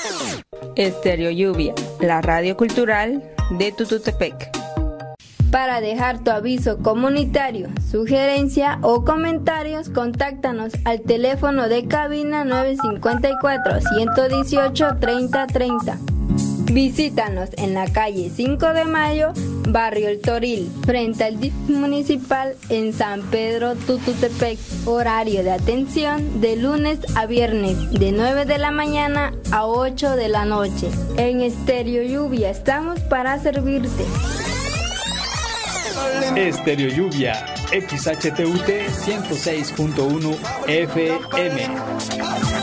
Estéreo Lluvia, la radio cultural de Tututepec. Para dejar tu aviso comunitario, sugerencia o comentarios, contáctanos al teléfono de cabina 954-118-3030. Visítanos en la calle 5 de Mayo, barrio El Toril, frente al DIF municipal en San Pedro, Tututepec. Horario de atención de lunes a viernes, de 9 de la mañana a 8 de la noche. En Estéreo Lluvia estamos para servirte. Estéreo Lluvia, XHTUT 106.1 FM.